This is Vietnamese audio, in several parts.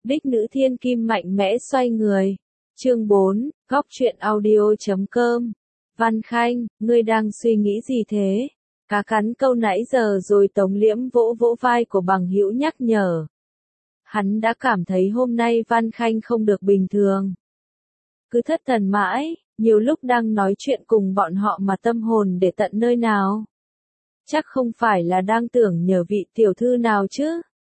Đích nữ thiên kim mạnh mẽ xoay người. Chương 4, góc truyện audio.com. Văn Khanh, ngươi đang suy nghĩ gì thế? Cá cắn câu nãy giờ rồi Tống Liễm vỗ vỗ vai của bằng hữu nhắc nhở. Hắn đã cảm thấy hôm nay Văn Khanh không được bình thường. Cứ thất thần mãi, nhiều lúc đang nói chuyện cùng bọn họ mà tâm hồn để tận nơi nào. Chắc không phải là đang tưởng nhờ vị tiểu thư nào chứ?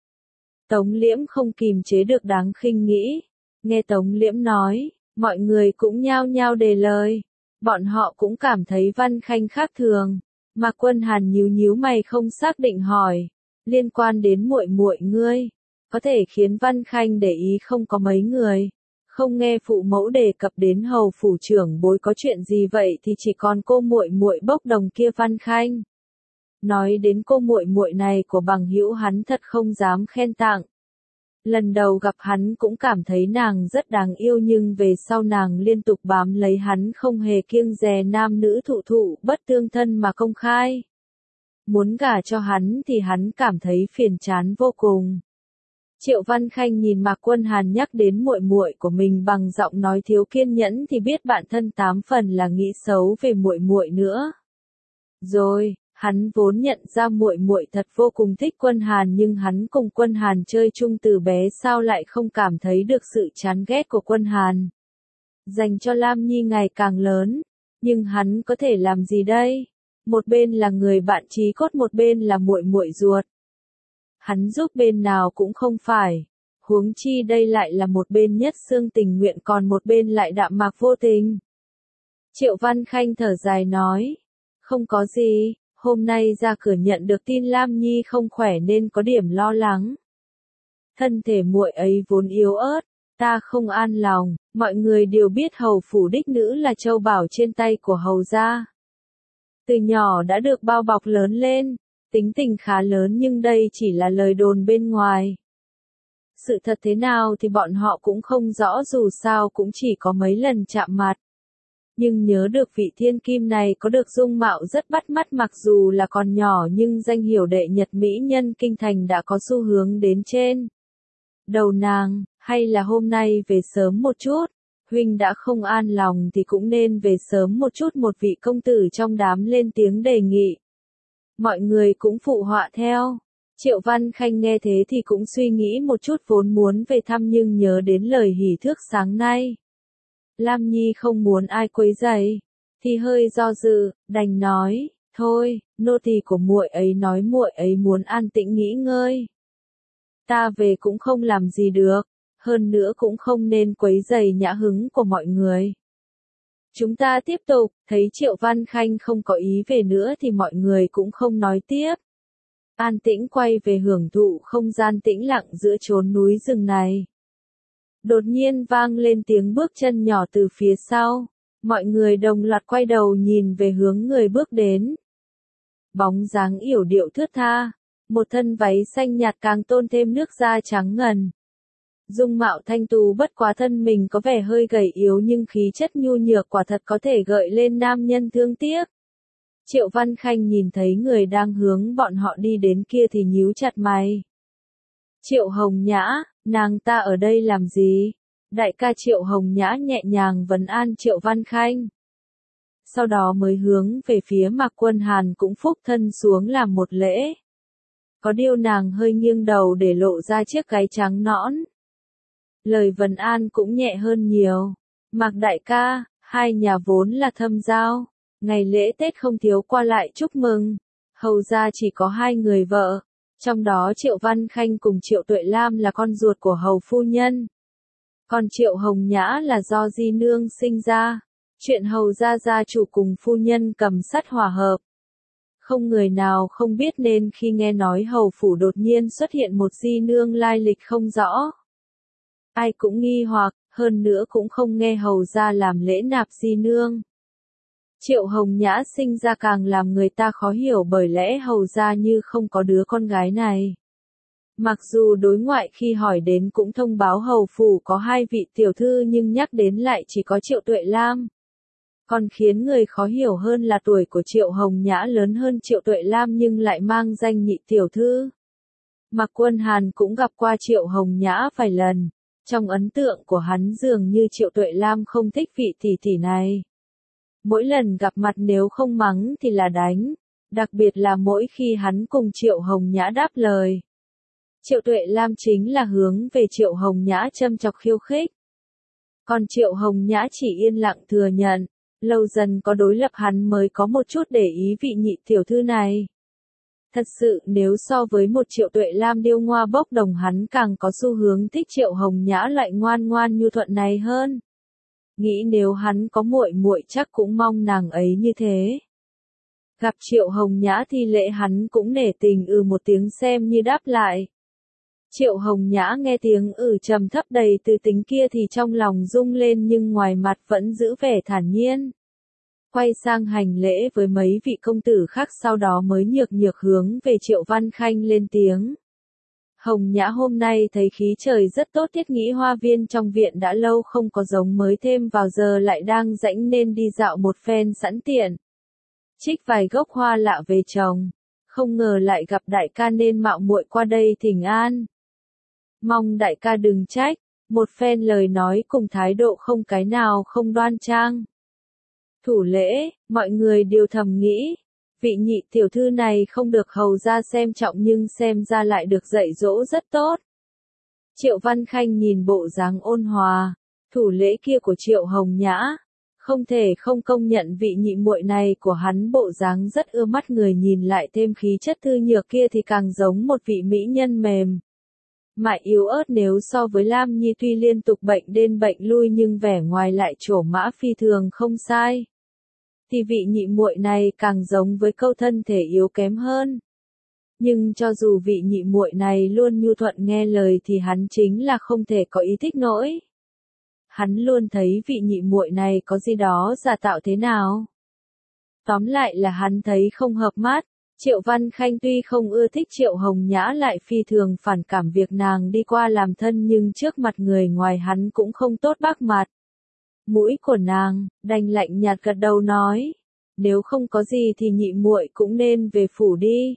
Tống Liễm không kìm chế được đáng khinh nghĩ. Nghe Tống Liễm nói, mọi người cũng nhao nhao đề lời. Bọn họ cũng cảm thấy Văn Khanh khác thường. Mạc Quân Hàn nhíu nhíu mày không xác định hỏi, liên quan đến muội muội ngươi, có thể khiến Văn Khanh để ý không có mấy người. Không nghe phụ mẫu đề cập đến hầu phủ trưởng bối có chuyện gì vậy thì chỉ còn cô muội muội bốc đồng kia Văn Khanh. Nói đến cô muội muội này của bằng hữu hắn thật không dám khen tặng. Lần đầu gặp hắn cũng cảm thấy nàng rất đáng yêu nhưng về sau nàng liên tục bám lấy hắn không hề kiêng dè nam nữ thụ thụ bất tương thân mà công khai. Muốn gả cho hắn thì hắn cảm thấy phiền chán vô cùng. Triệu Văn Khanh nhìn Mạc Quân Hàn nhắc đến muội muội của mình bằng giọng nói thiếu kiên nhẫn thì biết bạn thân 8 phần là nghĩ xấu về muội muội nữa. Rồi, hắn vốn nhận ra muội muội thật vô cùng thích Quân Hàn nhưng hắn cùng Quân Hàn chơi chung từ bé sao lại không cảm thấy được sự chán ghét của Quân Hàn. Dành cho Lam Nhi ngày càng lớn, nhưng hắn có thể làm gì đây? Một bên là người bạn chí cốt một bên là muội muội ruột. Hắn giúp bên nào cũng không phải, huống chi đây lại là một bên nhất xương tình nguyện còn một bên lại đạm mạc vô tình. Triệu Văn Khanh thở dài nói, không có gì, hôm nay ra cửa nhận được tin Lam Nhi không khỏe nên có điểm lo lắng. Thân thể muội ấy vốn yếu ớt, ta không an lòng, mọi người đều biết hầu phủ đích nữ là châu bảo trên tay của hầu gia. Từ nhỏ đã được bao bọc lớn lên. Tính tình khá lớn nhưng đây chỉ là lời đồn bên ngoài. Sự thật thế nào thì bọn họ cũng không rõ dù sao cũng chỉ có mấy lần chạm mặt. Nhưng nhớ được vị thiên kim này có được dung mạo rất bắt mắt mặc dù là còn nhỏ nhưng danh hiệu đệ nhật mỹ nhân kinh thành đã có xu hướng đến trên. Đầu nàng, hay là hôm nay về sớm một chút, huynh đã không an lòng thì cũng nên về sớm một chút một vị công tử trong đám lên tiếng đề nghị. Mọi người cũng phụ họa theo. Triệu Văn Khanh nghe thế thì cũng suy nghĩ một chút vốn muốn về thăm nhưng nhớ đến lời hỉ thước sáng nay. Lam Nhi không muốn ai quấy rầy, thì hơi do dự, đành nói, thôi, nô tỳ của muội ấy nói muội ấy muốn an tĩnh nghỉ ngơi. Ta về cũng không làm gì được, hơn nữa cũng không nên quấy rầy nhã hứng của mọi người. Chúng ta tiếp tục, thấy Triệu Văn Khanh không có ý về nữa thì mọi người cũng không nói tiếp. An tĩnh quay về hưởng thụ không gian tĩnh lặng giữa chốn núi rừng này. Đột nhiên vang lên tiếng bước chân nhỏ từ phía sau. Mọi người đồng loạt quay đầu nhìn về hướng người bước đến. Bóng dáng yểu điệu thướt tha, một thân váy xanh nhạt càng tôn thêm nước da trắng ngần. Dung mạo thanh tú bất quá thân mình có vẻ hơi gầy yếu nhưng khí chất nhu nhược quả thật có thể gợi lên nam nhân thương tiếc. Triệu Văn Khanh nhìn thấy người đang hướng bọn họ đi đến kia thì nhíu chặt mày. Triệu Hồng Nhã, nàng ta ở đây làm gì? Đại ca Triệu Hồng Nhã nhẹ nhàng vấn an Triệu Văn Khanh. Sau đó mới hướng về phía Mạc Quân Hàn cũng phúc thân xuống làm một lễ. Có điều nàng hơi nghiêng đầu để lộ ra chiếc gáy trắng nõn. Lời vấn an cũng nhẹ hơn nhiều. Mạc đại ca, hai nhà vốn là thâm giao. Ngày lễ Tết không thiếu qua lại chúc mừng. Hầu gia chỉ có 2 người vợ. Trong đó Triệu Văn Khanh cùng Triệu Tuệ Lam là con ruột của hầu phu nhân. Còn Triệu Hồng Nhã là do di nương sinh ra. Chuyện hầu gia gia chủ cùng phu nhân cầm sắt hòa hợp. Không người nào không biết nên khi nghe nói hầu phủ đột nhiên xuất hiện một di nương lai lịch không rõ. Ai cũng nghi hoặc, hơn nữa cũng không nghe hầu gia làm lễ nạp di nương. Triệu Hồng Nhã sinh ra càng làm người ta khó hiểu bởi lẽ hầu gia như không có đứa con gái này. Mặc dù đối ngoại khi hỏi đến cũng thông báo hầu phủ có 2 vị tiểu thư nhưng nhắc đến lại chỉ có Triệu Tuệ Lam. Còn khiến người khó hiểu hơn là tuổi của Triệu Hồng Nhã lớn hơn Triệu Tuệ Lam nhưng lại mang danh nhị tiểu thư. Mạc Quân Hàn cũng gặp qua Triệu Hồng Nhã vài lần, Trong ấn tượng của hắn dường như Triệu Tuệ Lam không thích vị tỷ tỷ này. Mỗi lần gặp mặt nếu không mắng thì là đánh, đặc biệt là mỗi khi hắn cùng Triệu Hồng Nhã đáp lời. Triệu Tuệ Lam chính là hướng về Triệu Hồng Nhã châm chọc khiêu khích. Còn Triệu Hồng Nhã chỉ yên lặng thừa nhận, lâu dần có đối lập hắn mới có một chút để ý vị nhị tiểu thư này. Thật sự nếu so với một Triệu Tuệ Lam điêu ngoa bốc đồng hắn càng có xu hướng thích Triệu Hồng Nhã loại ngoan ngoan nhu thuận này hơn. Nghĩ nếu hắn có muội muội chắc cũng mong nàng ấy như thế. Gặp Triệu Hồng Nhã thi lễ hắn cũng nể tình một tiếng xem như đáp lại. Triệu Hồng Nhã nghe tiếng trầm thấp đầy từ tính kia thì trong lòng rung lên nhưng ngoài mặt vẫn giữ vẻ thản nhiên. Quay sang hành lễ với mấy vị công tử khác sau đó mới nhược nhược hướng về Triệu Văn Khanh lên tiếng. Hồng Nhã hôm nay thấy khí trời rất tốt, thiết nghĩ hoa viên trong viện đã lâu không có giống mới thêm vào giờ lại đang rảnh nên đi dạo một phen sẵn tiện. Trích vài gốc hoa lạ về trồng, không ngờ lại gặp đại ca nên mạo muội qua đây thỉnh an. Mong đại ca đừng trách, một phen lời nói cùng thái độ không cái nào không đoan trang. Thủ lễ, mọi người đều thầm nghĩ, vị nhị tiểu thư này không được hầu ra xem trọng nhưng xem ra lại được dạy dỗ rất tốt. Triệu Văn Khanh nhìn bộ dáng ôn hòa, thủ lễ kia của Triệu Hồng Nhã, không thể không công nhận vị nhị muội này của hắn bộ dáng rất ưa mắt, người nhìn lại thêm khí chất thư nhược kia thì càng giống một vị mỹ nhân mềm mại yếu ớt. Nếu so với Lam Nhi tuy liên tục bệnh đến bệnh lui nhưng vẻ ngoài lại trổ mã phi thường không sai, thì vị nhị muội này càng giống với câu thân thể yếu kém hơn. Nhưng cho dù vị nhị muội này luôn nhu thuận nghe lời thì hắn chính là không thể có ý thích nổi. Hắn luôn thấy vị nhị muội này có gì đó giả tạo thế nào. Tóm lại là hắn thấy không hợp mắt. Triệu Văn Khanh tuy không ưa thích Triệu Hồng Nhã lại phi thường phản cảm việc nàng đi qua làm thân nhưng trước mặt người ngoài hắn cũng không tốt bác mặt. Mũi của nàng, đành lạnh nhạt gật đầu nói, nếu không có gì thì nhị muội cũng nên về phủ đi.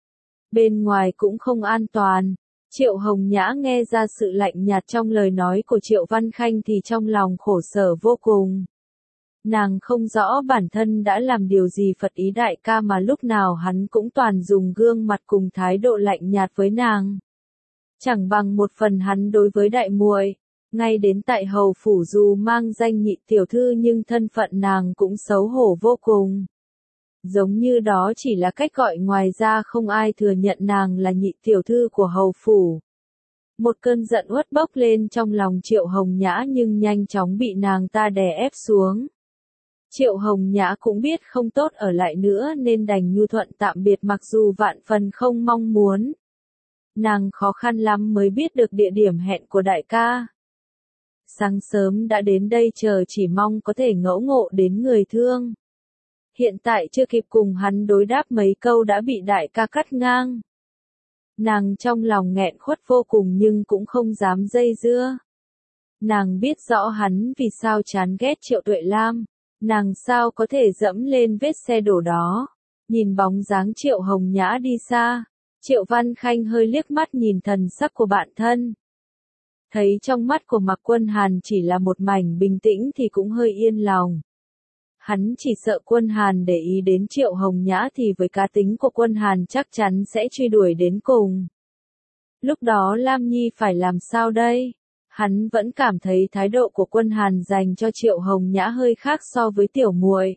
Bên ngoài cũng không an toàn. Triệu Hồng Nhã nghe ra sự lạnh nhạt trong lời nói của Triệu Văn Khanh thì trong lòng khổ sở vô cùng. Nàng không rõ bản thân đã làm điều gì phật ý đại ca mà lúc nào hắn cũng toàn dùng gương mặt cùng thái độ lạnh nhạt với nàng. Chẳng bằng một phần hắn đối với đại muội. Ngay đến tại hầu phủ dù mang danh nhị tiểu thư nhưng thân phận nàng cũng xấu hổ vô cùng. Giống như đó chỉ là cách gọi, ngoài ra không ai thừa nhận nàng là nhị tiểu thư của hầu phủ. Một cơn giận uất bốc lên trong lòng Triệu Hồng Nhã nhưng nhanh chóng bị nàng ta đè ép xuống. Triệu Hồng Nhã cũng biết không tốt ở lại nữa nên đành nhu thuận tạm biệt mặc dù vạn phần không mong muốn. Nàng khó khăn lắm mới biết được địa điểm hẹn của đại ca. Sáng sớm đã đến đây chờ chỉ mong có thể ngẫu ngộ đến người thương. Hiện tại chưa kịp cùng hắn đối đáp mấy câu đã bị đại ca cắt ngang. Nàng trong lòng nghẹn khuất vô cùng nhưng cũng không dám dây dưa. Nàng biết rõ hắn vì sao chán ghét Triệu Tuệ Lam, nàng sao có thể dẫm lên vết xe đổ đó. Nhìn bóng dáng Triệu Hồng Nhã đi xa, Triệu Văn Khanh hơi liếc mắt nhìn thần sắc của bạn thân. Thấy trong mắt của Mạc Quân Hàn chỉ là một mảnh bình tĩnh thì cũng hơi yên lòng. Hắn chỉ sợ Quân Hàn để ý đến Triệu Hồng Nhã thì với cá tính của Quân Hàn chắc chắn sẽ truy đuổi đến cùng. Lúc đó Lam Nhi phải làm sao đây? Hắn vẫn cảm thấy thái độ của Quân Hàn dành cho Triệu Hồng Nhã hơi khác so với tiểu muội.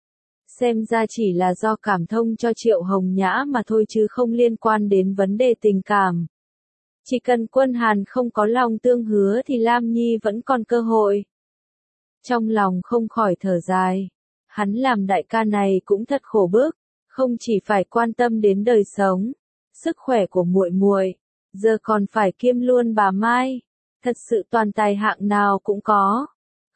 Xem ra chỉ là do cảm thông cho Triệu Hồng Nhã mà thôi chứ không liên quan đến vấn đề tình cảm. Chỉ cần Quân Hàn không có lòng tương hứa thì Lam Nhi vẫn còn cơ hội. Trong lòng không khỏi thở dài. Hắn làm đại ca này cũng thật khổ bức, không chỉ phải quan tâm đến đời sống, sức khỏe của muội muội, giờ còn phải kiêm luôn bà Mai. Thật sự toàn tài hạng nào cũng có.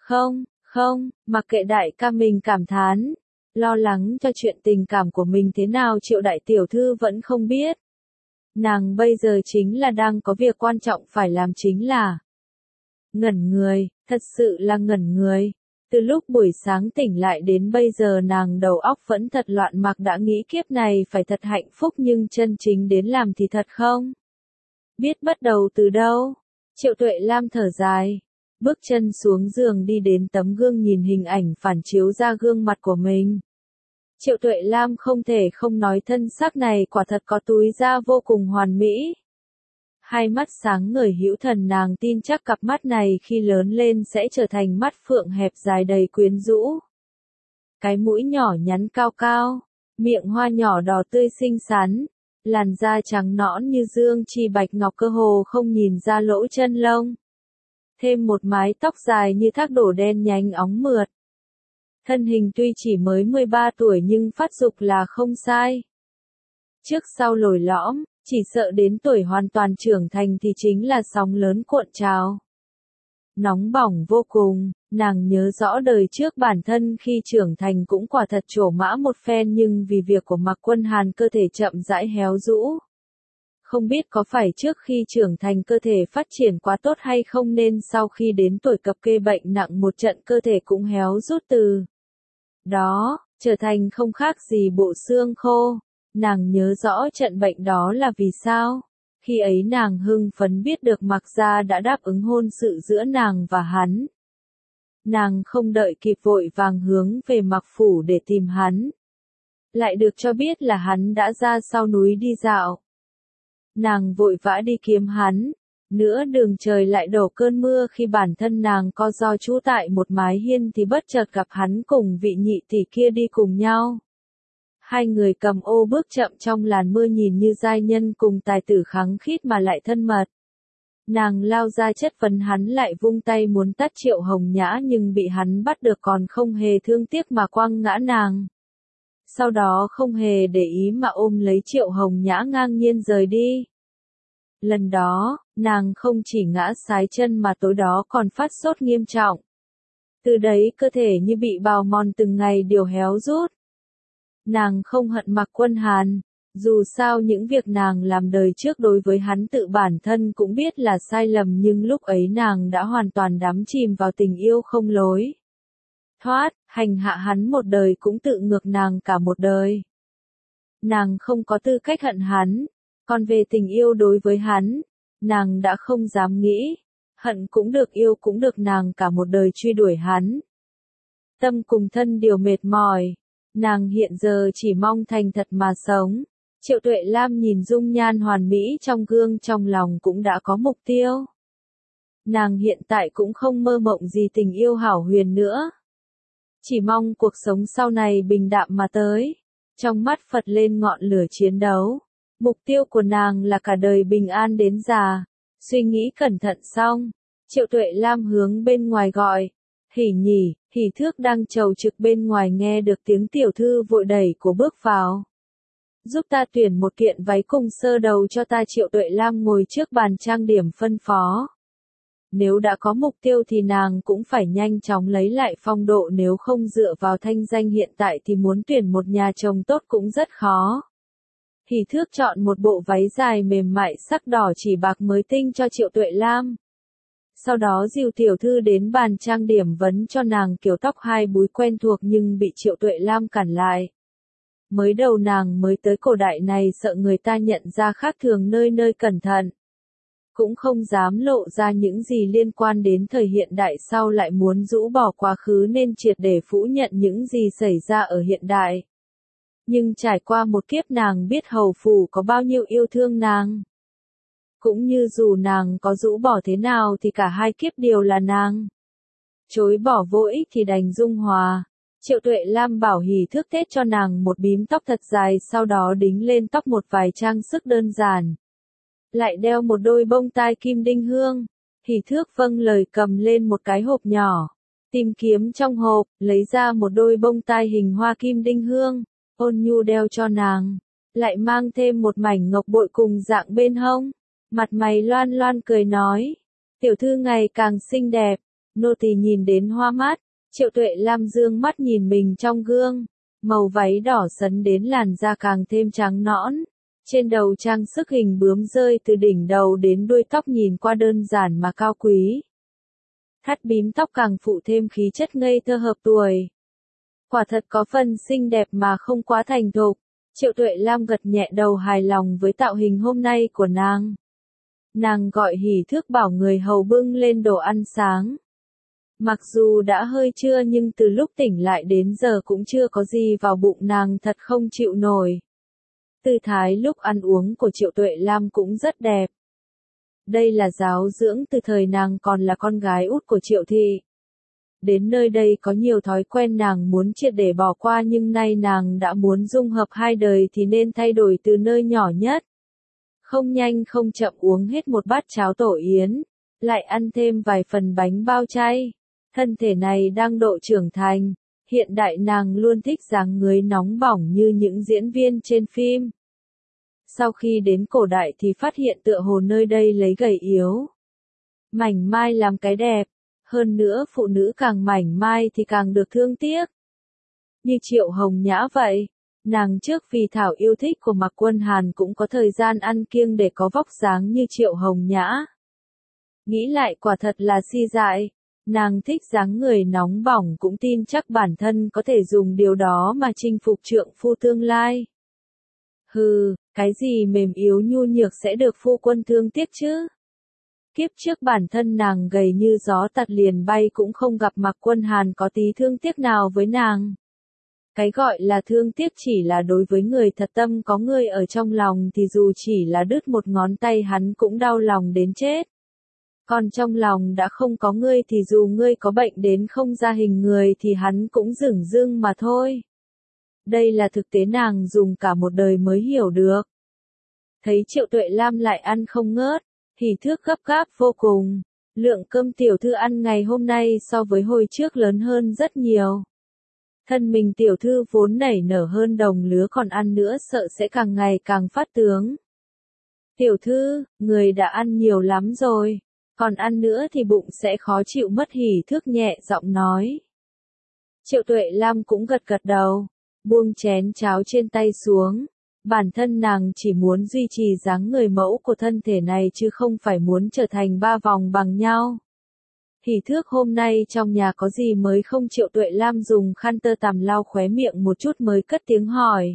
Không, mặc kệ đại ca mình cảm thán, lo lắng cho chuyện tình cảm của mình thế nào Triệu đại tiểu thư vẫn không biết. Nàng bây giờ chính là đang có việc quan trọng phải làm, chính là ngẩn người, thật sự là ngẩn người. Từ lúc buổi sáng tỉnh lại đến bây giờ nàng đầu óc vẫn thật loạn, mặc đã nghĩ kiếp này phải thật hạnh phúc nhưng chân chính đến làm thì thật không biết bắt đầu từ đâu. Triệu Tuệ Lam thở dài, bước chân xuống giường đi đến tấm gương nhìn hình ảnh phản chiếu ra gương mặt của mình. Triệu Tuệ Lam không thể không nói thân xác này quả thật có túi da vô cùng hoàn mỹ. Hai mắt sáng ngời hữu thần, nàng tin chắc cặp mắt này khi lớn lên sẽ trở thành mắt phượng hẹp dài đầy quyến rũ. Cái mũi nhỏ nhắn cao cao, miệng hoa nhỏ đỏ tươi xinh xắn, làn da trắng nõn như dương chi bạch ngọc cơ hồ không nhìn ra lỗ chân lông. Thêm một mái tóc dài như thác đổ đen nhánh óng mượt. Thân hình tuy chỉ mới 13 tuổi nhưng phát dục là không sai. Trước sau lồi lõm, chỉ sợ đến tuổi hoàn toàn trưởng thành thì chính là sóng lớn cuộn trào. Nóng bỏng vô cùng, nàng nhớ rõ đời trước bản thân khi trưởng thành cũng quả thật trổ mã một phen nhưng vì việc của Mạc Quân Hàn cơ thể chậm rãi héo rũ. Không biết có phải trước khi trưởng thành cơ thể phát triển quá tốt hay không nên sau khi đến tuổi cập kê bệnh nặng một trận cơ thể cũng héo rút từ đó, trở thành không khác gì bộ xương khô. Nàng nhớ rõ trận bệnh đó là vì sao. Khi ấy nàng hưng phấn biết được Mạc gia đã đáp ứng hôn sự giữa nàng và hắn. Nàng không đợi kịp vội vàng hướng về Mạc phủ để tìm hắn. Lại được cho biết là hắn đã ra sau núi đi dạo. Nàng vội vã đi kiếm hắn. Nửa đường trời lại đổ cơn mưa, khi bản thân nàng co ro trú tại một mái hiên thì bất chợt gặp hắn cùng vị nhị tỷ kia đi cùng nhau. Hai người cầm ô bước chậm trong làn mưa nhìn như giai nhân cùng tài tử khắng khít mà lại thân mật. Nàng lao ra chất vấn hắn, lại vung tay muốn tát Triệu Hồng Nhã nhưng bị hắn bắt được còn không hề thương tiếc mà quăng ngã nàng. Sau đó không hề để ý mà ôm lấy Triệu Hồng Nhã ngang nhiên rời đi. Lần đó, nàng không chỉ ngã sái chân mà tối đó còn phát sốt nghiêm trọng. Từ đấy cơ thể như bị bào mòn từng ngày điều héo rút. Nàng không hận Mạc Quân Hàn, dù sao những việc nàng làm đời trước đối với hắn tự bản thân cũng biết là sai lầm nhưng lúc ấy nàng đã hoàn toàn đắm chìm vào tình yêu không lối thoát, hành hạ hắn một đời cũng tự ngược nàng cả một đời. Nàng không có tư cách hận hắn, còn về tình yêu đối với hắn, nàng đã không dám nghĩ, hận cũng được yêu cũng được, nàng cả một đời truy đuổi hắn. Tâm cùng thân đều mệt mỏi. Nàng hiện giờ chỉ mong thành thật mà sống. Triệu Tuệ Lam nhìn dung nhan hoàn mỹ trong gương trong lòng cũng đã có mục tiêu. Nàng hiện tại cũng không mơ mộng gì tình yêu hảo huyền nữa. Chỉ mong cuộc sống sau này bình đạm mà tới. Trong mắt phật lên ngọn lửa chiến đấu. Mục tiêu của nàng là cả đời bình an đến già. Suy nghĩ cẩn thận xong, Triệu Tuệ Lam hướng bên ngoài gọi. Hỉ nhỉ, Hỉ Thước đang chầu trực bên ngoài nghe được tiếng tiểu thư vội đẩy của bước vào. Giúp ta tuyển một kiện váy cùng sơ đầu cho ta. Triệu Tuệ Lam ngồi trước bàn trang điểm phân phó. Nếu đã có mục tiêu thì nàng cũng phải nhanh chóng lấy lại phong độ, nếu không dựa vào thanh danh hiện tại thì muốn tuyển một nhà chồng tốt cũng rất khó. Hỉ Thước chọn một bộ váy dài mềm mại sắc đỏ chỉ bạc mới tinh cho Triệu Tuệ Lam. Sau đó dìu tiểu thư đến bàn trang điểm vấn cho nàng kiểu tóc hai búi quen thuộc nhưng bị Triệu Tuệ Lam cản lại. Mới đầu nàng mới tới cổ đại này sợ người ta nhận ra khác thường nơi nơi cẩn thận. Cũng không dám lộ ra những gì liên quan đến thời hiện đại, sau lại muốn rũ bỏ quá khứ nên triệt để phủ nhận những gì xảy ra ở hiện đại. Nhưng trải qua một kiếp nàng biết hầu phủ có bao nhiêu yêu thương nàng. Cũng như dù nàng có rũ bỏ thế nào thì cả hai kiếp đều là nàng. Chối bỏ vô ích thì đành dung hòa. Triệu Tuệ Lam bảo Hỉ Thước tết cho nàng một bím tóc thật dài, sau đó đính lên tóc một vài trang sức đơn giản. Lại đeo một đôi bông tai kim đinh hương. Hỉ Thước vâng lời cầm lên một cái hộp nhỏ. Tìm kiếm trong hộp, lấy ra một đôi bông tai hình hoa kim đinh hương. Ôn nhu đeo cho nàng. Lại mang thêm một mảnh ngọc bội cùng dạng bên hông. Mặt mày loan loan cười nói. Tiểu thư ngày càng xinh đẹp. Nô tỳ nhìn đến hoa mắt. Triệu Tuệ Lam dương mắt nhìn mình trong gương. Màu váy đỏ sấn đến làn da càng thêm trắng nõn. Trên đầu trang sức hình bướm rơi từ đỉnh đầu đến đuôi tóc nhìn qua đơn giản mà cao quý. Thắt bím tóc càng phụ thêm khí chất ngây thơ hợp tuổi. Quả thật có phần xinh đẹp mà không quá thành thục. Triệu Tuệ Lam gật nhẹ đầu hài lòng với tạo hình hôm nay của nàng. nàng gọi Hỷ Thước bảo người hầu bưng lên đồ ăn sáng. Mặc dù đã hơi trưa nhưng từ lúc tỉnh lại đến giờ cũng chưa có gì vào bụng, nàng thật không chịu nổi. Tư thái lúc ăn uống của Triệu Tuệ Lam cũng rất đẹp. Đây là giáo dưỡng từ thời nàng còn là con gái út của Triệu thị. Đến nơi đây có nhiều thói quen nàng muốn triệt để bỏ qua, nhưng nay nàng đã muốn dung hợp hai đời thì nên thay đổi từ nơi nhỏ nhất. Không nhanh không chậm uống hết một bát cháo tổ yến, lại ăn thêm vài phần bánh bao chay. Thân thể này đang độ trưởng thành, hiện đại nàng luôn thích dáng người nóng bỏng như những diễn viên trên phim. Sau khi đến cổ đại thì phát hiện tựa hồ nơi đây lấy gầy yếu mảnh mai làm cái đẹp, hơn nữa phụ nữ càng mảnh mai thì càng được thương tiếc. Như Triệu Hồng Nhã vậy, nàng trước vì thảo yêu thích của Mạc Quân Hàn cũng có thời gian ăn kiêng để có vóc dáng như Triệu Hồng Nhã. Nghĩ lại quả thật là si dại, nàng thích dáng người nóng bỏng cũng tin chắc bản thân có thể dùng điều đó mà chinh phục trượng phu tương lai. Hừ, cái gì mềm yếu nhu nhược sẽ được phu quân thương tiếc chứ? Kiếp trước bản thân nàng gầy như gió tạt liền bay cũng không gặp Mạc Quân Hàn có tí thương tiếc nào với nàng. Cái gọi là thương tiếc chỉ là đối với người thật tâm có người ở trong lòng thì dù chỉ là đứt một ngón tay hắn cũng đau lòng đến chết. Còn trong lòng đã không có ngươi thì dù ngươi có bệnh đến không ra hình người thì hắn cũng dửng dưng mà thôi. Đây là thực tế nàng dùng cả một đời mới hiểu được. Thấy Triệu Tuệ Lam lại ăn không ngớt, Hỷ Thước gấp gáp vô cùng. Lượng cơm tiểu thư ăn ngày hôm nay so với hồi trước lớn hơn rất nhiều. Thân mình tiểu thư vốn nảy nở hơn đồng lứa còn ăn nữa sợ sẽ càng ngày càng phát tướng. Tiểu thư, người đã ăn nhiều lắm rồi, còn ăn nữa thì bụng sẽ khó chịu mất, Hỷ Thước nhẹ giọng nói. Triệu Tuệ Lam cũng gật gật đầu, buông chén cháo trên tay xuống. Bản thân nàng chỉ muốn duy trì dáng người mẫu của thân thể này chứ không phải muốn trở thành ba vòng bằng nhau. Hỷ Thước hôm nay trong nhà có gì mới không? Triệu Tuệ Lam dùng khăn tơ tằm lau khóe miệng một chút mới cất tiếng hỏi.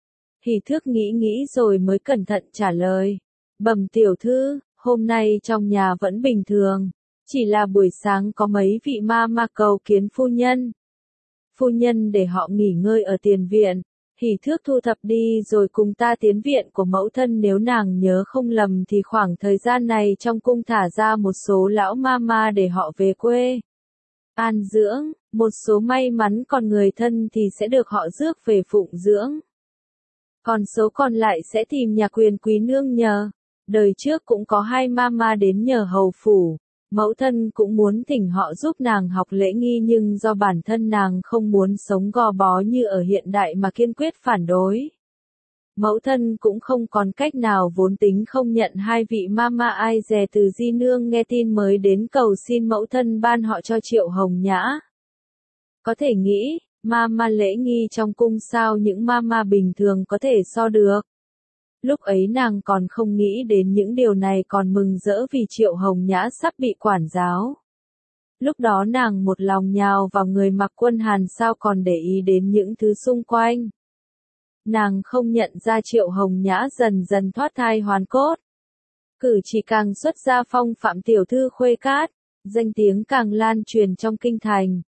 Hỷ Thước nghĩ nghĩ rồi mới cẩn thận trả lời. Bẩm tiểu thư, hôm nay trong nhà vẫn bình thường, chỉ là buổi sáng có mấy vị ma ma cầu kiến phu nhân. Phu nhân để họ nghỉ ngơi ở tiền viện. Hỷ Thước thu thập đi rồi cùng ta tiến viện của mẫu thân, nếu nàng nhớ không lầm thì khoảng thời gian này trong cung thả ra một số lão ma ma để họ về quê an dưỡng, một số may mắn còn người thân thì sẽ được họ rước về phụng dưỡng. Còn số còn lại sẽ tìm nhà quyền quý nương nhờ. Đời trước cũng có 2 ma ma đến nhờ hầu phủ. Mẫu thân cũng muốn thỉnh họ giúp nàng học lễ nghi nhưng do bản thân nàng không muốn sống gò bó như ở hiện đại mà kiên quyết phản đối. Mẫu thân cũng không còn cách nào, vốn tính không nhận 2 vị mama ai dè từ di nương nghe tin mới đến cầu xin mẫu thân ban họ cho Triệu Hồng Nhã. Có thể nghĩ, mama lễ nghi trong cung sao những mama bình thường có thể so được. Lúc ấy nàng còn không nghĩ đến những điều này, còn mừng rỡ vì Triệu Hồng Nhã sắp bị quản giáo. Lúc đó nàng một lòng nhào vào người Mạc Quân Hàn, sao còn để ý đến những thứ xung quanh. Nàng không nhận ra Triệu Hồng Nhã dần dần thoát thai hoàn cốt. Cử chỉ càng xuất ra phong phạm tiểu thư khuê cát, danh tiếng càng lan truyền trong kinh thành.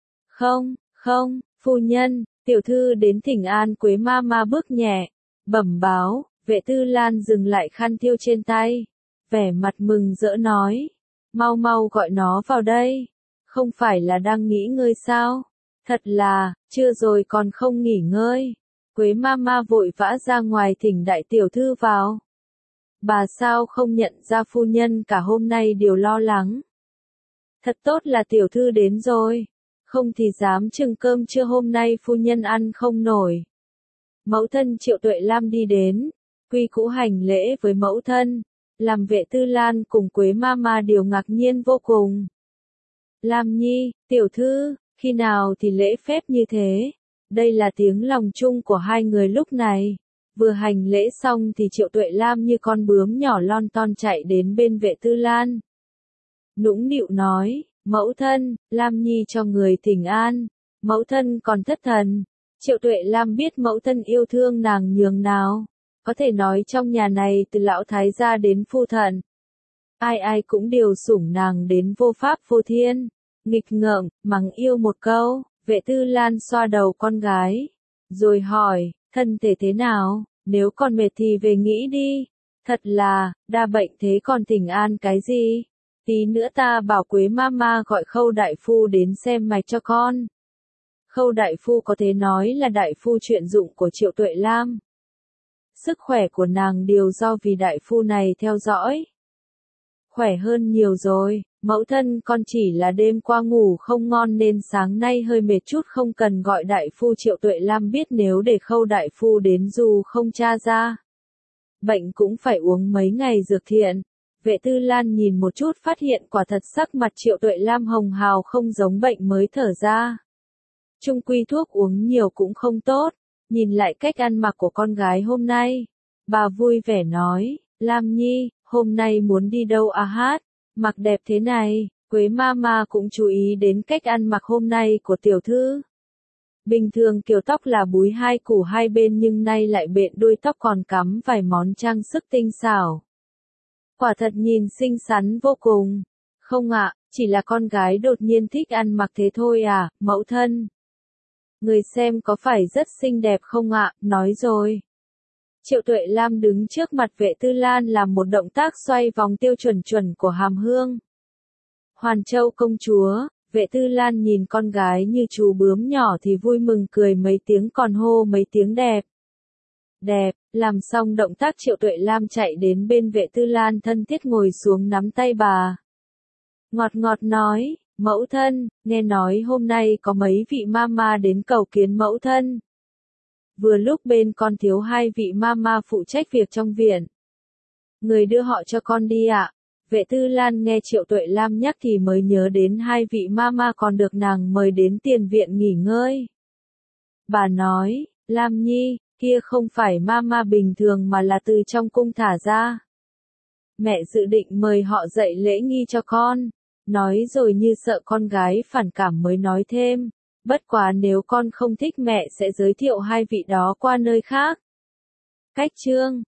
Không, phu nhân, tiểu thư đến thỉnh an. Quế ma ma bước nhẹ, bẩm báo. Vệ Tư Lan dừng lại khăn thiêu trên tay, vẻ mặt mừng rỡ nói, mau gọi nó vào đây, không phải là đang nghỉ ngơi sao? Thật là, chưa rồi còn không nghỉ ngơi. Quế Mama vội vã ra ngoài thỉnh đại tiểu thư vào. Bà sao không nhận ra phu nhân cả hôm nay đều lo lắng. Thật tốt là tiểu thư đến rồi, không thì dám chừng cơm trưa hôm nay phu nhân ăn không nổi. Mẫu thân Triệu Tuệ Lam đi đến, quy củ hành lễ với mẫu thân, làm Vệ Tư Lan cùng Quế Mama đều ngạc nhiên vô cùng. Lam Nhi, tiểu thư, khi nào thì lễ phép như thế? Đây là tiếng lòng chung của hai người lúc này. Vừa hành lễ xong thì Triệu Tuệ Lam như con bướm nhỏ lon ton chạy đến bên Vệ Tư Lan. Nũng nịu nói, mẫu thân, Lam Nhi cho người thỉnh an. Mẫu thân còn thất thần. Triệu Tuệ Lam biết mẫu thân yêu thương nàng nhường nào. Có thể nói trong nhà này từ lão thái gia đến phu thận, Ai ai cũng đều sủng nàng đến vô pháp vô thiên. Nghịch ngợm, mắng yêu một câu, Vệ Tư Lan xoa đầu con gái. Rồi hỏi, thân thể thế nào, nếu còn mệt thì về nghỉ đi. Thật là, đa bệnh thế còn thỉnh an cái gì? Tí nữa ta bảo Quế Mama gọi Khâu đại phu đến xem mạch cho con. Khâu đại phu có thể nói là đại phu chuyên dụng của Triệu Tuệ Lam. Sức khỏe của nàng đều do vì đại phu này theo dõi. Khỏe hơn nhiều rồi, mẫu thân con chỉ là đêm qua ngủ không ngon nên sáng nay hơi mệt chút, không cần gọi đại phu. Triệu Tuệ Lam biết nếu để Khâu đại phu đến dù không tra ra bệnh cũng phải uống mấy ngày dược thiện. Vệ Tư Lan nhìn một chút phát hiện quả thật sắc mặt Triệu Tuệ Lam hồng hào không giống bệnh mới thở ra. Chung quy thuốc uống nhiều cũng không tốt. Nhìn lại cách ăn mặc của con gái hôm nay, bà vui vẻ nói, Lam Nhi, hôm nay muốn đi đâu à hát, mặc đẹp thế này. Quế Mama cũng chú ý đến cách ăn mặc hôm nay của tiểu thư. Bình thường kiểu tóc là búi hai củ hai bên nhưng nay lại bện đuôi tóc còn cắm vài món trang sức tinh xảo. Quả thật nhìn xinh xắn vô cùng. Không ạ, chỉ là con gái đột nhiên thích ăn mặc thế thôi à, mẫu thân. Người xem có phải rất xinh đẹp không ạ, nói rồi. Triệu Tuệ Lam đứng trước mặt Vệ Tư Lan làm một động tác xoay vòng tiêu chuẩn của Hàm Hương. Hoàn Châu công chúa, Vệ Tư Lan nhìn con gái như chú bướm nhỏ thì vui mừng cười mấy tiếng còn hô mấy tiếng đẹp. Đẹp, làm xong động tác Triệu Tuệ Lam chạy đến bên Vệ Tư Lan thân thiết ngồi xuống nắm tay bà. Ngọt ngọt nói, mẫu thân, nghe nói hôm nay có mấy vị mama đến cầu kiến mẫu thân. Vừa lúc bên con thiếu hai vị mama phụ trách việc trong viện. Người đưa họ cho con đi ạ. Vệ Tư Lan nghe Triệu Tuệ Lam nhắc thì mới nhớ đến hai vị mama còn được nàng mời đến tiền viện nghỉ ngơi. Bà nói, Lam Nhi, kia không phải mama bình thường mà là từ trong cung thả ra. Mẹ dự định mời họ dạy lễ nghi cho con. Nói rồi như sợ con gái phản cảm mới nói thêm. Bất quá nếu con không thích mẹ sẽ giới thiệu hai vị đó qua nơi khác. Cách chương